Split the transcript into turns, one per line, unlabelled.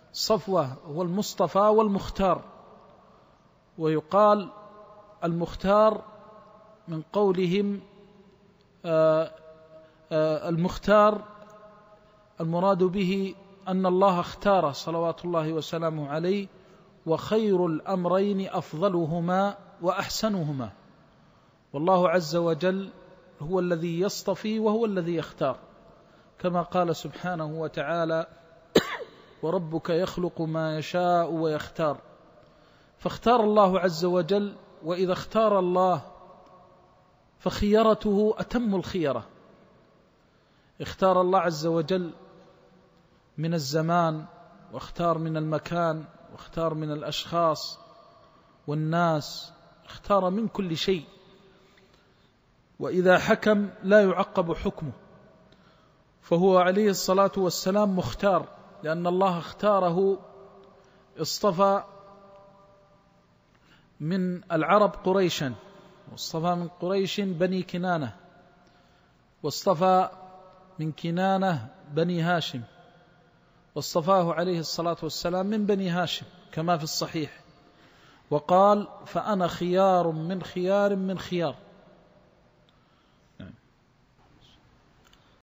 صفوة هو المصطفى والمختار، ويقال المختار من قولهم المختار المراد به أن الله اختار صلوات الله وسلامه عليه، وخير الأمرين أفضلهما وأحسنهما، والله عز وجل هو الذي يصطفي وهو الذي يختار، كما قال سبحانه وتعالى وربك يخلق ما يشاء ويختار. فاختار الله عز وجل، وإذا اختار الله فخيرته أتم الخيرة. اختار الله عز وجل من الزمان، واختار من المكان، واختار من الأشخاص والناس، اختار من كل شيء، وإذا حكم لا يعقب حكمه، فهو عليه الصلاة والسلام مختار، لأن الله اختاره، اصطفى من العرب قريشا، واصطفى من قريش بني كنانة، واصطفى من كنانة بني هاشم، واصطفاه عليه الصلاة والسلام من بني هاشم كما في الصحيح، وقال فأنا خيار من خيار من خيار،